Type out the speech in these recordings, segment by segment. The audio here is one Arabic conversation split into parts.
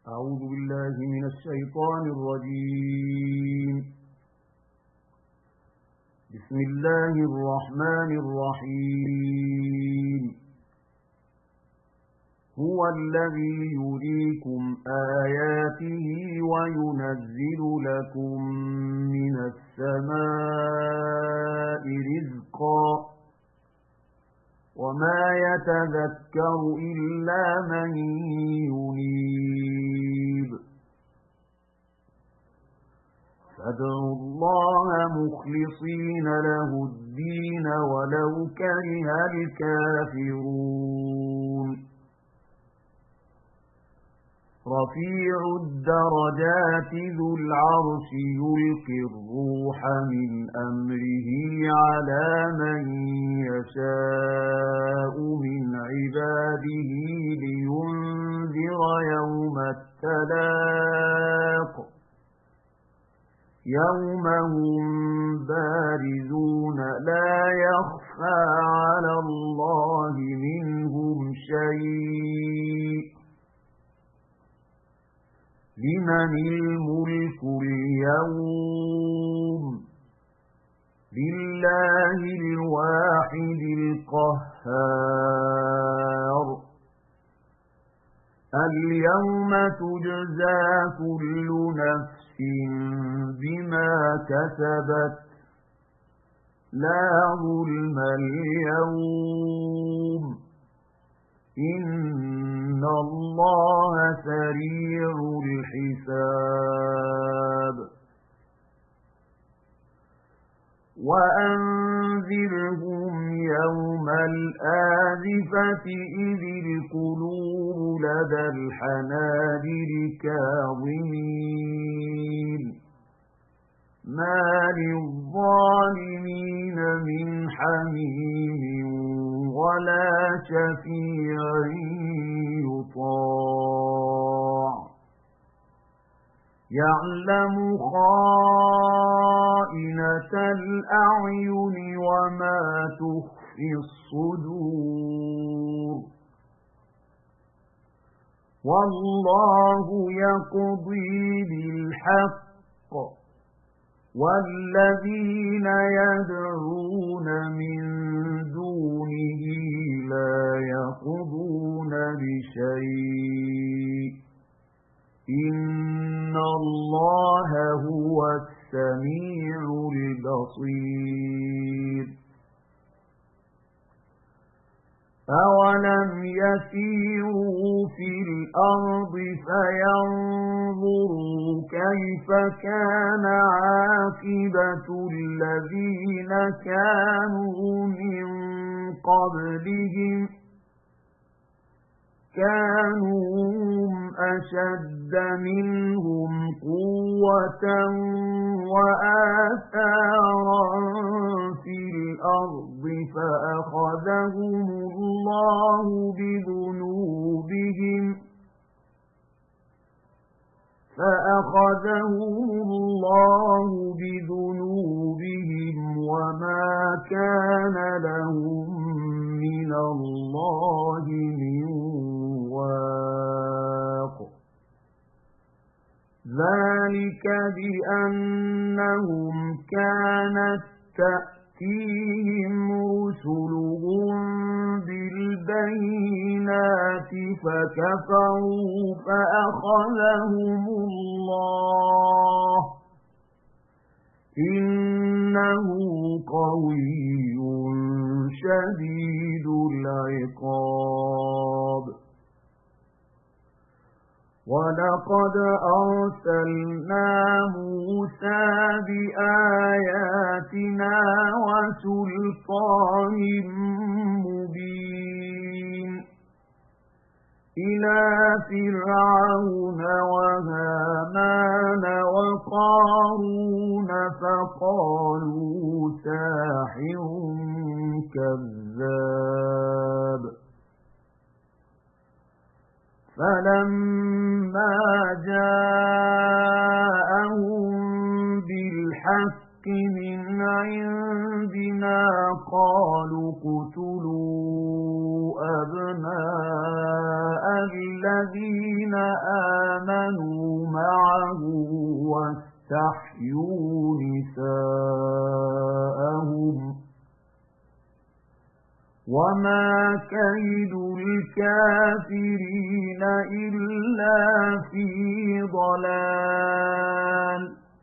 أعوذ بالله من الشيطان الرجيم. بسم الله الرحمن الرحيم. هو الذي يريكم آياته وينزل لكم من السماء رزقا وما يتذكر إلا من ينيب. فادعوا الله مخلصين له الدين ولو كره الكافرون. رفيع الدرجات ذو العرش يلقي الروح من أمره على من يشاء من عباده لينذر يوم التلاق يوم هم بارزون لا يخفى على الله منهم شيء. لمن الملك اليوم؟ لله الواحد القهار. اليوم تجزى كل نفس بما كسبت لا ظلم اليوم إن الله سريع الحساب. وأنذرهم يوم الآزفة إذ القلوب لدى الحناجر كاظمين ما للظالمين من حميم ولا شفيع يطاع. يعلم خائنة الأعين وما تخفي الصدور. والله يقضي بالحق والذين يدعون من دونه لا يقضون بشيء إن الله هو السميع البصير. أولم يسيروا في الأرض فينظروا كيف كان عاقبة الذين كانوا من قبلهم كانوا هم أشد منهم قوة وآثارا في الأرض فأخذهم الله بذنوبهم وما كان لهم من الله من واق. ذلك بأنهم كانت تأتيهم رسلهم بالبينات فكفروا فأخذهم الله إنه قوي شديد العقاب. ولقد أرسلنا موسى بآياتنا وسلطان مبين إلى فرعون وهامان وقارون فقالوا ساحر كذاب. فلما جاءهم بالحق من عندنا قالوا اقتلوا أبناء الذين آمنوا معه واستحيوا نساءهم وما كيد الكافرين إلا في ضلال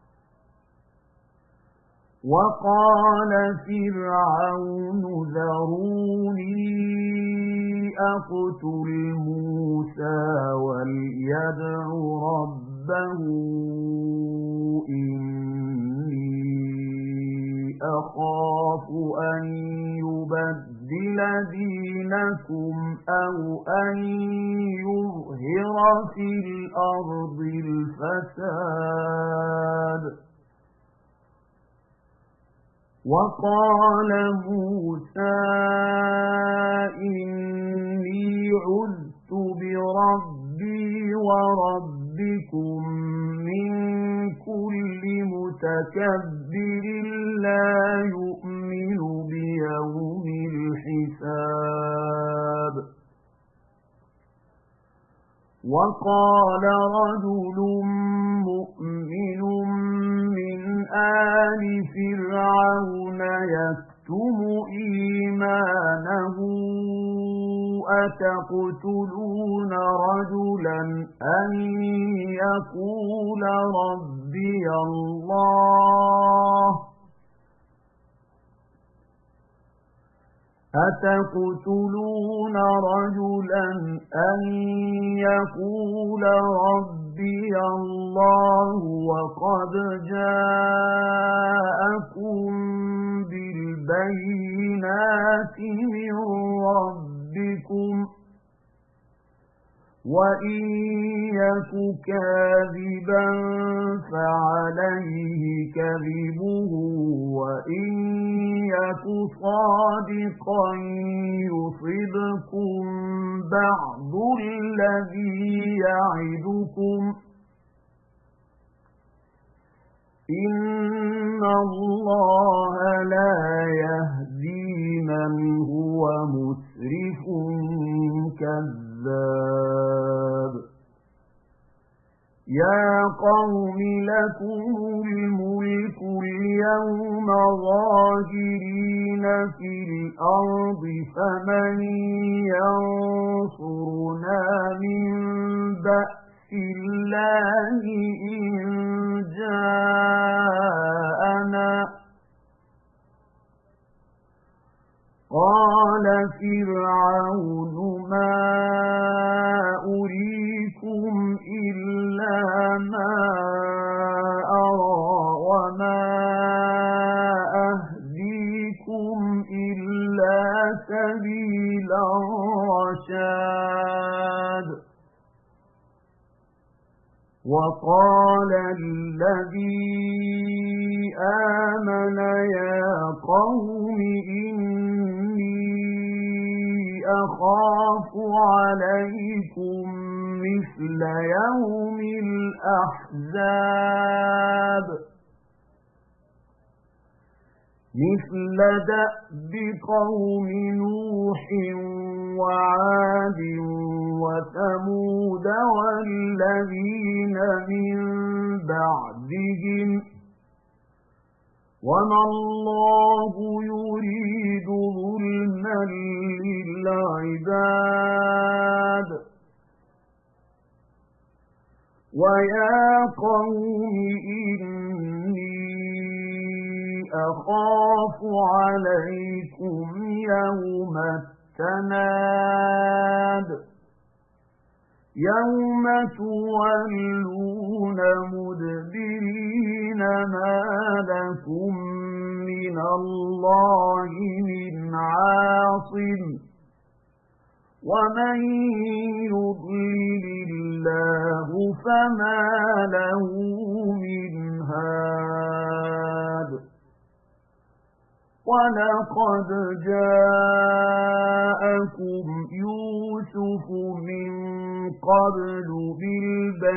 وقال فرعون ذروني أقتل موسى وليدع ربه إني أخاف أن يبدل دينكم أو أن يظهر في الأرض الفساد وقال موسى إني عذت بربي وربكم من كل متكبر لا يؤمن بيوم الحساب وقال رجل مؤمن من آل فرعون يكتم إيمانه أتقتلون رجلا أن يقول ربي الله أتقتلون رجلا أن يقول ربي الله وقد جاءكم بالبينات من ربكم وإن يك كاذبا فعليه كذبه وإن يك صادقا يصبكم بعض الذي يعدكم إن الله لا يهدي من هو مسرف كذاب يا قوم لكم الملك اليوم ظاهرين في الأرض فمن ينصرنا من بأس الله إن جاءنا قال فرعون ما أريكم إلا ما أرى وما أهديكم إلا سبيل الرشاد وقال الذي آمن يا قوم إني أخاف عليكم مثل يوم الأحزاب مثل دأب قوم نوح وعاد وثمود والذين من بعدهم وما الله يريد ظلما للعباد ويا قوم إني أخاف عليكم يوم التناد يوم تولون مدبرين ما لكم من الله من عاصم ومن يضلل الله فما له من هاد ولقد جاءكم يوسف من قبل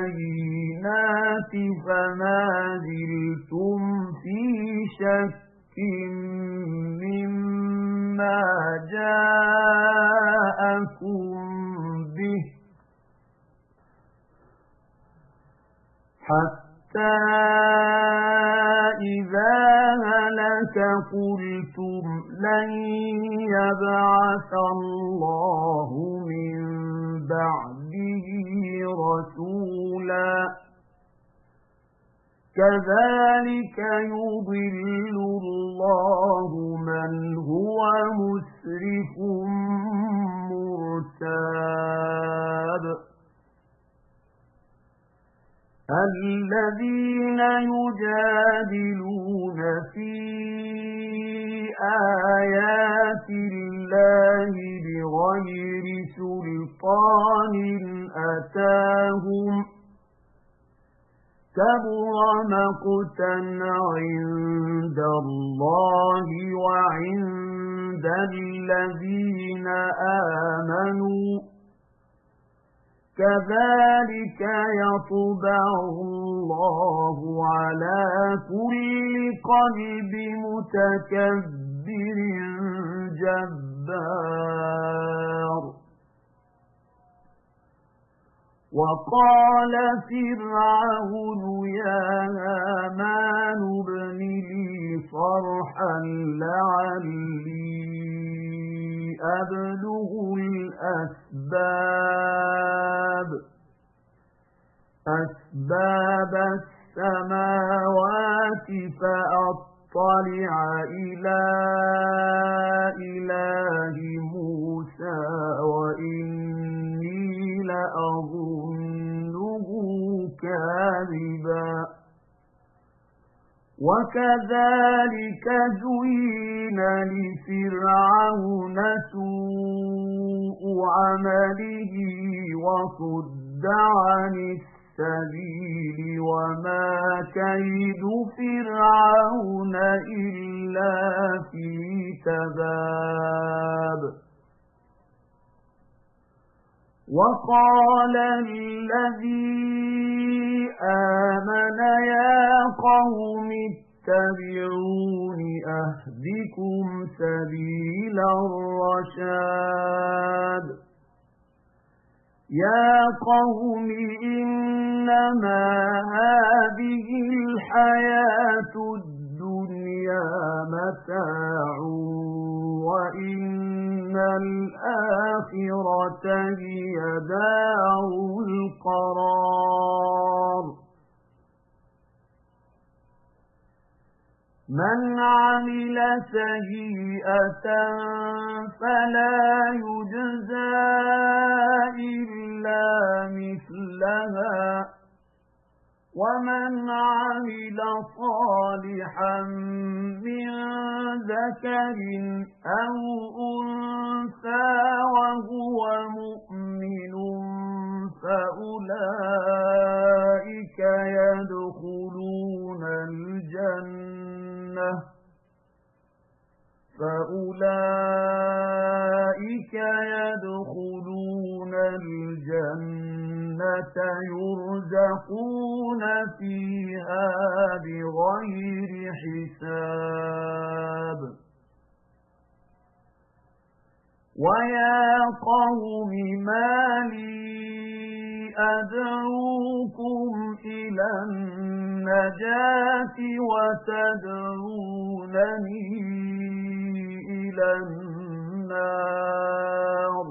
بالبينات فما زلتم في شك مما جاءكم به حتى إذا هلك قلتم لن يبعث الله من بعده رسولا كذلك يضل الله من هو مسرف مرتاب الذين يجادلون في آيات الله بغير سلطان أتاهم كبر مقتا عند الله وعند الذين آمنوا كذلك يطبع الله على كل قلب متكبر جبار وقال فرعون يا هامان ابن لي صرحا لعلي أبلغ أسباب السماوات فأطلع إلى إله موسى وإني لأظنه كاذبا وكذلك زين لفرعون سوء عمله وصد عن السبيل وما كيد فرعون إلا في تباب وقال الذي آمن يا قوم اتبعون أهدكم سبيل الرشاد يا قوم إنما هذه الحياة الدنيا متاع وإن الآخرة هي دار القرار من عمل سيئة فلا يجزى إلا مثلها ومن عمل صالحا من ذكر أو أنثى وهو مؤمن فأولئك يدخلون الجنة يرزقون فيها بغير حساب ويا قوم ما لي أدعوكم إلى النجاة وتدعونني إلى النار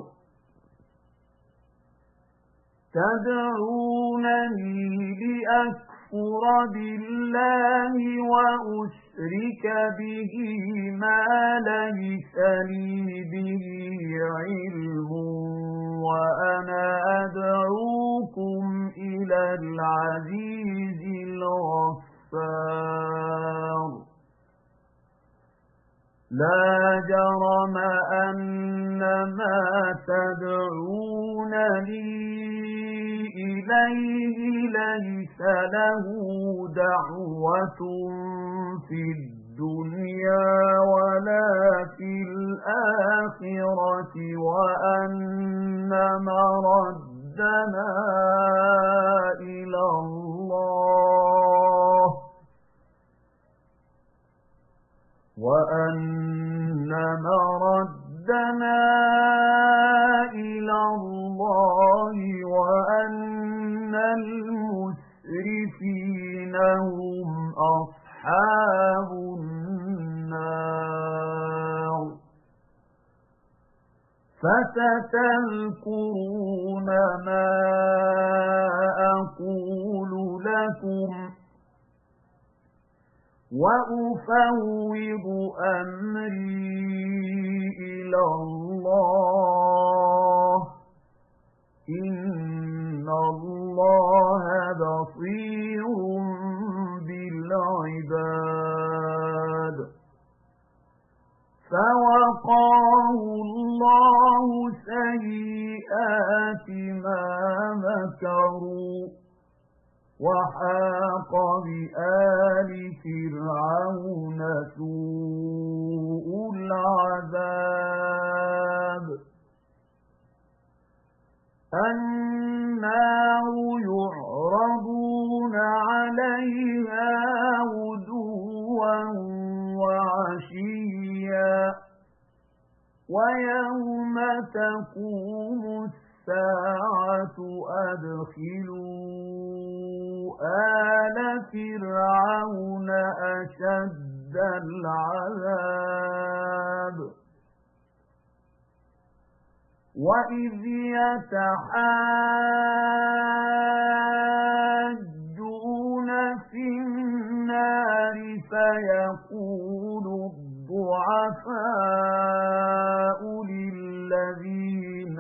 تدعونني لأكفر بالله وأشرك به ما ليس لي به علم وأنا أدعوكم إلى العزيز الغفار لا جرم أن ما تدعونني إليه ليس له دعوة في الدنيا ولا في الآخرة وأن مردنا إلى الله وأن مردنا إلى الله وأن المسرفين هم أصحاب النار فستذكرون ما أقول لكم وأفوض أمري إلى الله إن الله بصير بالعباد فوقاه الله سيئات ما مكروا وحاق بآل فرعون سوء العذاب النار يعرضون عليها غدوا وعشيا ويوم تقوم الساعة أدخلوا آل فرعون أشد العذاب وإذ يتحاجون في النار فيقول الضعفاء للذين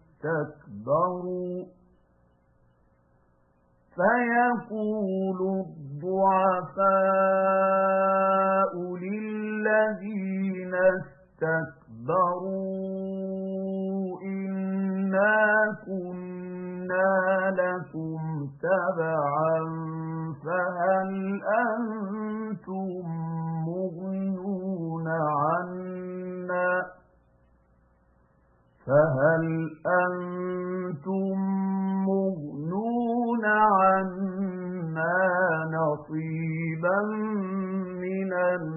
استكبروا إنا كنا لكم تبعا فهل أنتم مغنون عنا نصيبا من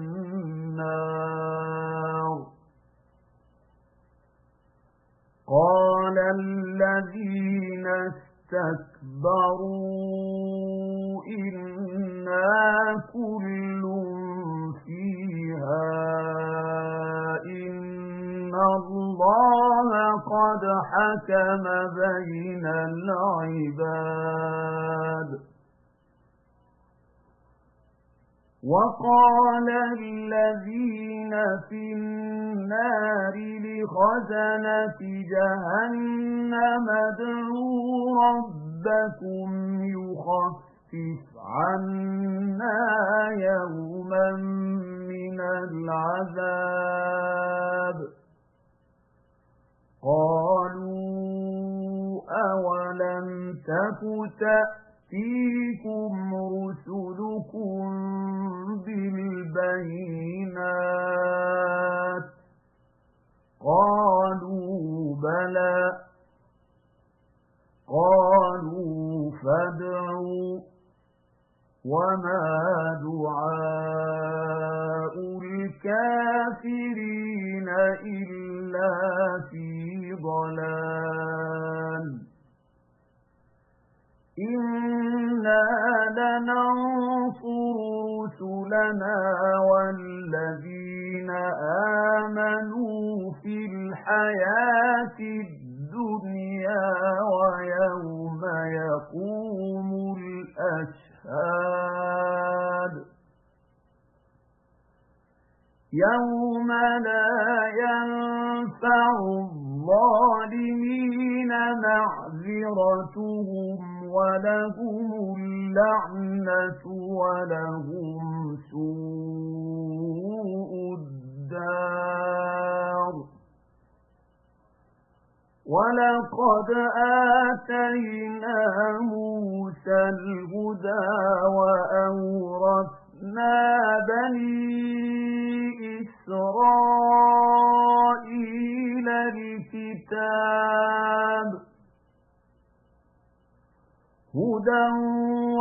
النار قال الذين استكبروا إنا كل فيها إن الله قد حكم بين العباد وقال الذين في النار لخزنة جهنم ادعوا ربكم يخفف عنا يوما من العذاب قالوا أولم تك تأتيكم رسلكم بالبينات قالوا بلى قالوا فادعوا وما دعاء الكافرين إلا في ضلال إنا لننصر رسلنا والذين آمنوا في الحياة الدنيا ويوم يقوم الأشهاد يوم لا ينفع الظالمين معذرتهم ولهم اللعنة ولهم سوء الدار ولقد آتينا موسى الهدى وأورثنا بني إسرائيل الكتاب هدى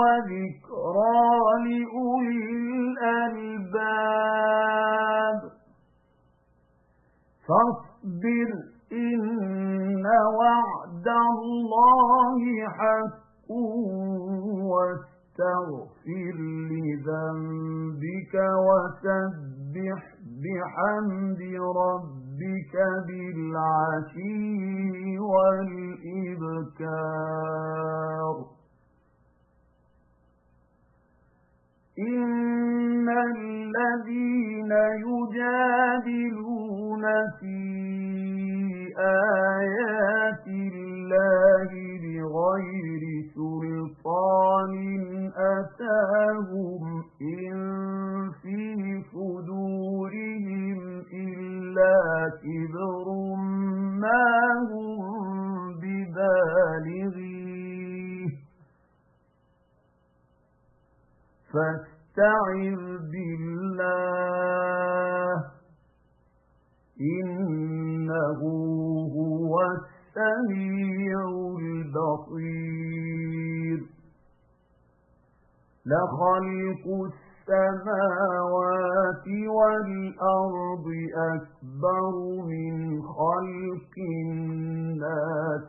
وذكرى لأولي الألباب فاصبر إن وعد الله حق واستغفر لذنبك وسبح بحمد ربك بالعشي والإبكار إن الذين يجادلون في آيات الله بغير سلطان أتاهم إن في صدورهم إلا كبر ما هم ببالغيه فاستعذ بالله إنه هو السميع البصير لخلق السماوات والأرض أكبر من خلق الناس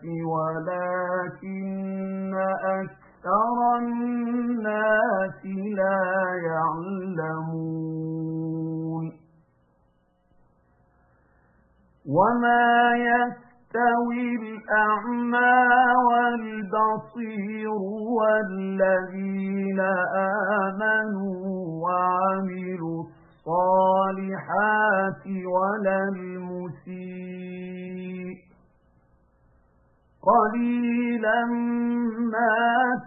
ولكن أكثر الناس لا يعلمون وما يستوي الأعمى والبصير والذين آمنوا وعملوا الصالحات ولا المسيء قليلا ما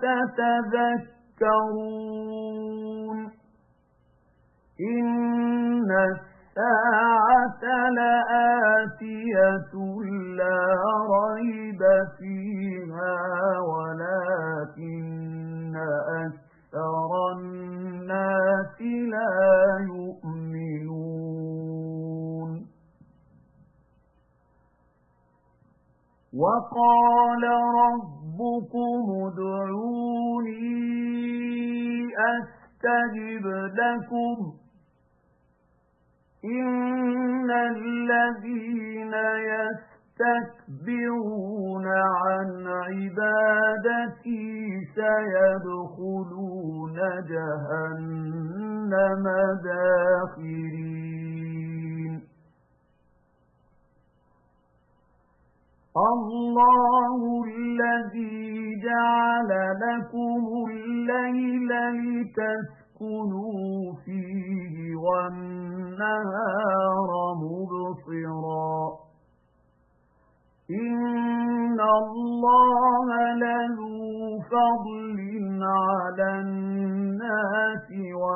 تتذكرون إن الساعة لآتية لا ريب فيها ولكن أكثر الناس لا يؤمنون وقال ربكم ادعوني أستجب لكم إن الذين يستكبرون عن عبادتي سيدخلون جهنم داخرين الله الذي جعل لكم الليل لتسكنوا فيه والنهار مبصرا إن الله لذو فضل على الناس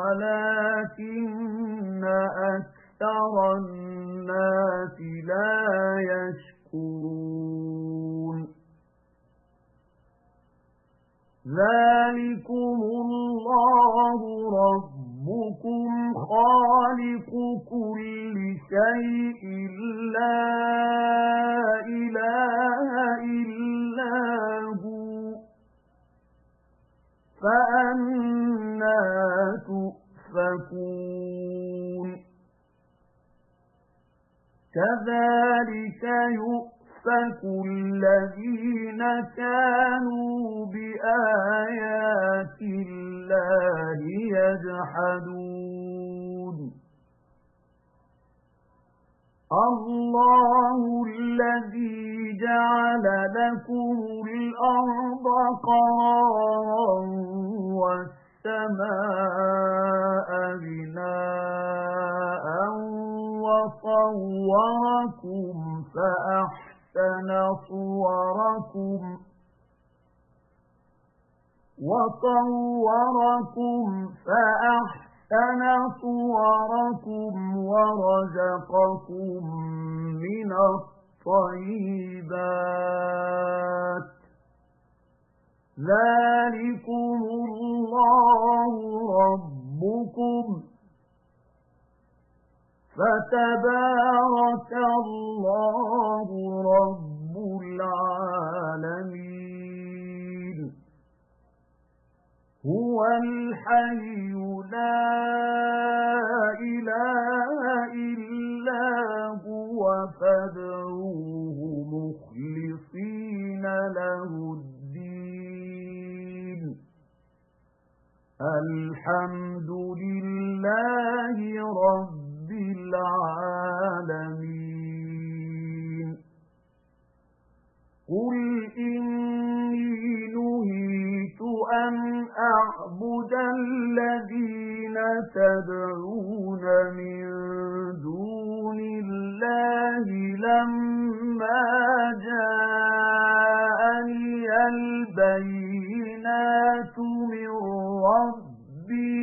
ولكن أكثر الناس لا يشكرون ذلكم الله ربكم خالق كل شيء لا إله إلا هو فأنى تؤفكون كذلك يؤفك الذين كانوا بآيات الله يجحدون الله الذي جعل لكم الأرض قرارا والسماء بناء وصوركم فأحسن صوركم ورزقكم من الطيبات ذلكم الله ربكم فتبارك الله رب العالمين هو الحي لا إله إلا هو فادعوه مخلصين له الدين الحمد لله رب العالمين قل إني نهيت أن أعبد الذين تدعون من دون الله لما جاءني البينات من ربي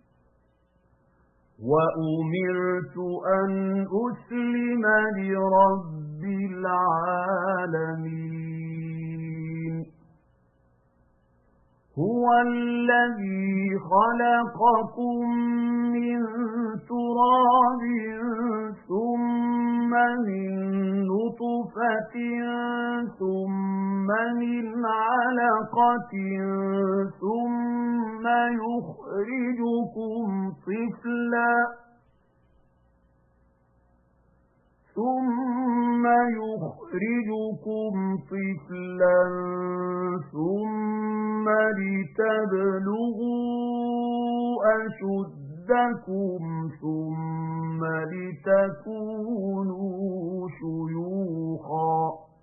وأمرت أن أسلم لرب العالمين هو الذي خلقكم من تراب ثم من نطفة ثم من علقة ثم يخرجكم طفلا ثم لتبلغوا أشدكم ثم لتكونوا شيوخا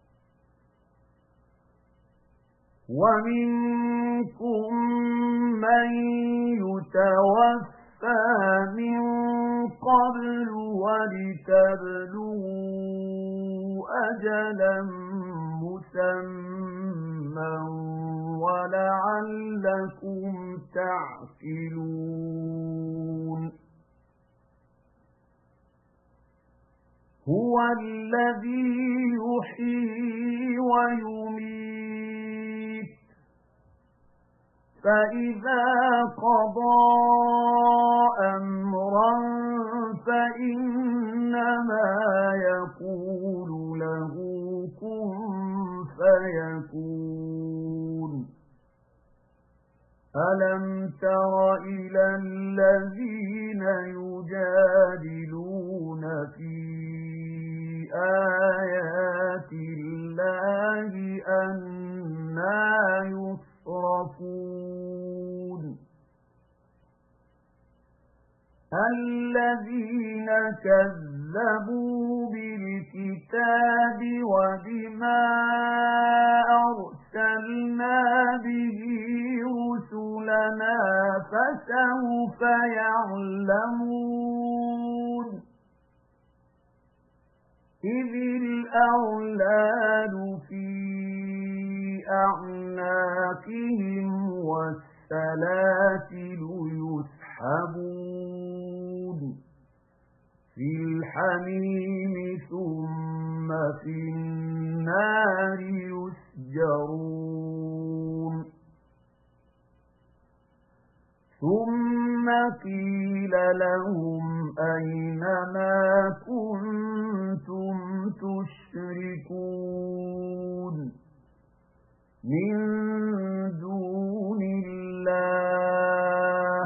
ومنكم من يتوفى من قبل ولتبلغوا أجلا مسمى ولعلكم تعقلون هو الذي يحيي ويميت فإذا قضى أمرا فإنما يقول له كن فيكون ألم تر إلى الذين يجادلون في آيات الله أنى يصرفون الذين كذبوا بالكتاب وبما أرسلنا به رسلنا فسوف يعلمون إذ الأغلال في أعناقهم والسلاسل يسحبون في الحميم ثم في النار يسجرون ثم قيل لهم أين ما كنتم تشركون من دون الله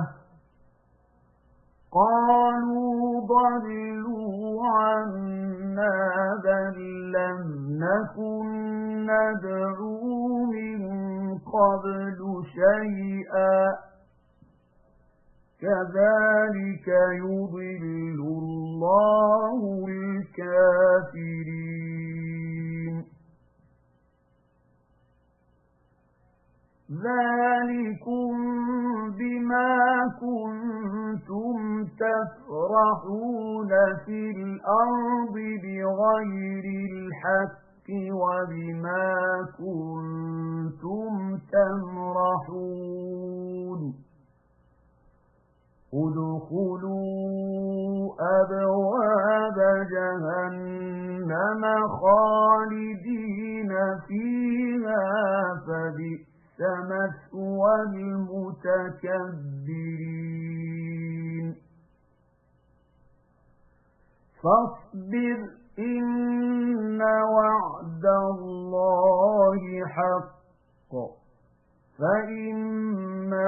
قالوا ضلوا عنا بل لم نكن ندعو من قبل شيئا كذلك يضل الله الكافرين ذلكم بما كنتم تفرحون في الأرض بغير الحق وبما كنتم تمرحون ادخلوا أبواب جهنم خالدين فيها فبئس مثوى المتكبرين فاصبر إن وعد الله حق فإما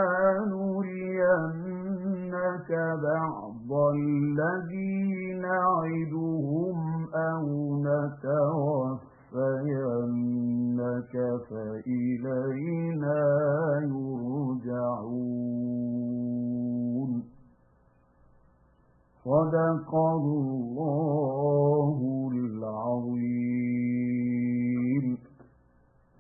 نرينك بعض الذي نعدهم أو نتوفينك فإلينا يرجعون. صدق الله العظيم.